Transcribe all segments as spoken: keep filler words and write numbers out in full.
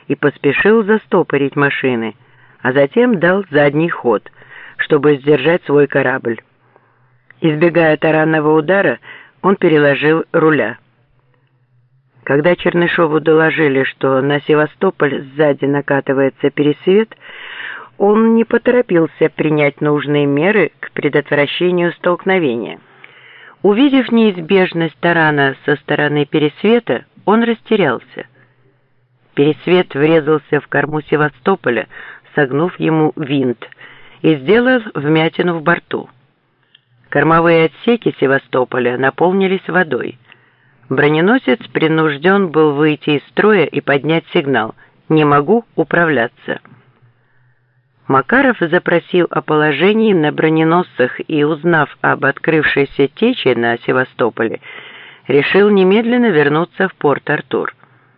и поспешил застопорить машины, а затем дал задний ход, чтобы сдержать свой корабль. Избегая таранного удара, он переложил руля. Когда Чернышову доложили, что на Севастополь сзади накатывается пересвет, он не поторопился принять нужные меры к предотвращению столкновения. Увидев неизбежность тарана со стороны пересвета, он растерялся. Пересвет врезался в корму Севастополя, согнув ему винт и сделав вмятину в борту. Кормовые отсеки Севастополя наполнились водой. Броненосец принужден был выйти из строя и поднять сигнал «Не могу управляться». Макаров запросил о положении на броненосцах и, узнав об открывшейся тече на Севастополе, решил немедленно вернуться в Порт-Артур.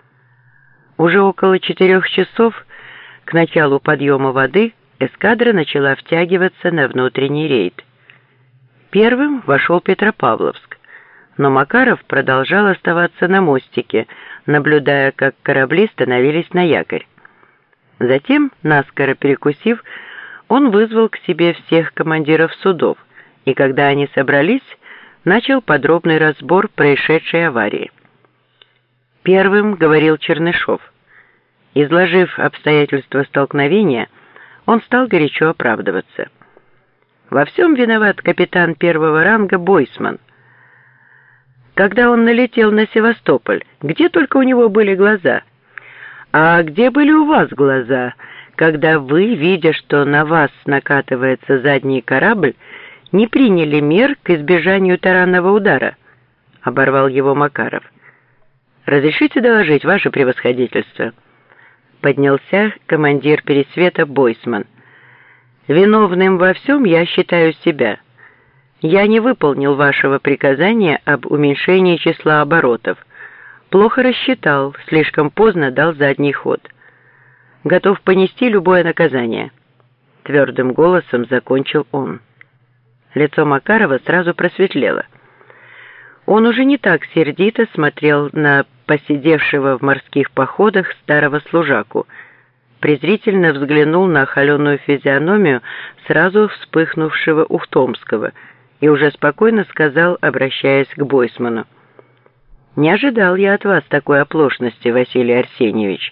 Уже около четырех часов к началу подъема воды эскадра начала втягиваться на внутренний рейд. Первым вошел Петропавловск, но Макаров продолжал оставаться на мостике, наблюдая, как корабли становились на якорь. Затем, наскоро перекусив, он вызвал к себе всех командиров судов, и когда они собрались, начал подробный разбор происшедшей аварии. Первым говорил Чернышов. Изложив обстоятельства столкновения, он стал горячо оправдываться. Во всем виноват капитан первого ранга Бойсман. Когда он налетел на Севастополь, где только у него были глаза? А где были у вас глаза, когда вы, видя, что на вас накатывается задний корабль, не приняли мер к избежанию таранного удара? Оборвал его Макаров. Разрешите доложить, ваше превосходительство? Поднялся командир пересвета Бойсман. Виновным во всем я считаю себя. Я не выполнил вашего приказания об уменьшении числа оборотов. Плохо рассчитал, слишком поздно дал задний ход. Готов понести любое наказание. Твердым голосом закончил он. Лицо Макарова сразу просветлело. Он уже не так сердито смотрел на посидевшего в морских походах старого служаку, презрительно взглянул на холеную физиономию сразу вспыхнувшего Ухтомского и уже спокойно сказал, обращаясь к Бойсману: «Не ожидал я от вас такой оплошности, Василий Арсеньевич.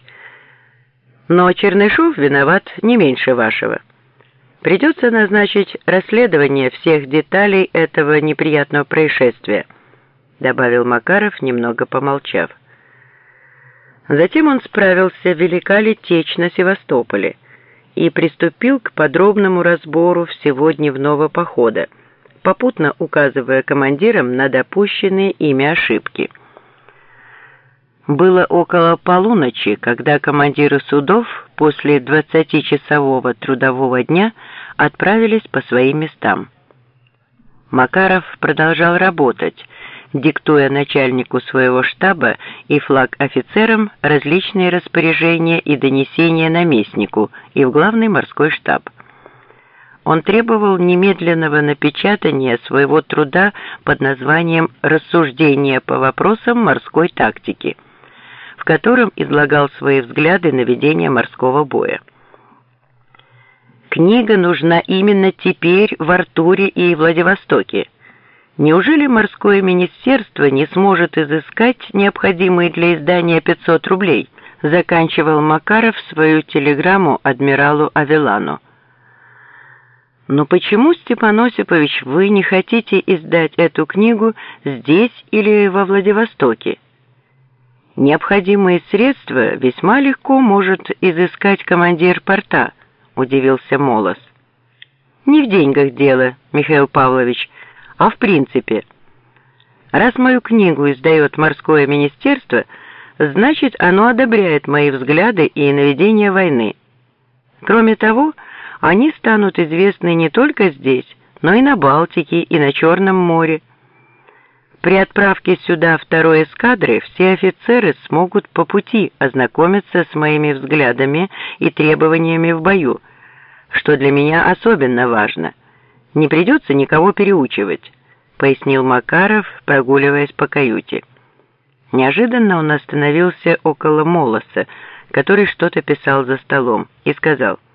Но Чернышов виноват не меньше вашего. Придется назначить расследование всех деталей этого неприятного происшествия», добавил Макаров, немного помолчав. Затем он справился, велика ли течь на Севастополе, и приступил к подробному разбору всего дневного похода, попутно указывая командирам на допущенные ими ошибки. Было около полуночи, когда командиры судов после двадцатичасового трудового дня отправились по своим местам. Макаров продолжал работать, диктуя начальнику своего штаба и флаг-офицерам различные распоряжения и донесения наместнику и в главный морской штаб. Он требовал немедленного напечатания своего труда под названием «Рассуждения по вопросам морской тактики», в котором излагал свои взгляды на ведение морского боя. Книга нужна именно теперь в Артуре и Владивостоке. Неужели морское министерство не сможет изыскать необходимые для издания пятьсот рублей? Заканчивал Макаров свою телеграмму адмиралу Авелану. Но почему, Степан Осипович, вы не хотите издать эту книгу здесь или во Владивостоке? Необходимые средства весьма легко может изыскать командир порта, удивился Молос. Не в деньгах дело, Михаил Павлович, а в принципе. Раз мою книгу издает морское министерство, значит, оно одобряет мои взгляды и наведение войны. Кроме того, они станут известны не только здесь, но и на Балтике, и на Черном море. При отправке сюда второй эскадры все офицеры смогут по пути ознакомиться с моими взглядами и требованиями в бою, что для меня особенно важно. Не придется никого переучивать, пояснил Макаров, прогуливаясь по каюте. Неожиданно он остановился около Молоса, который что-то писал за столом, и сказал: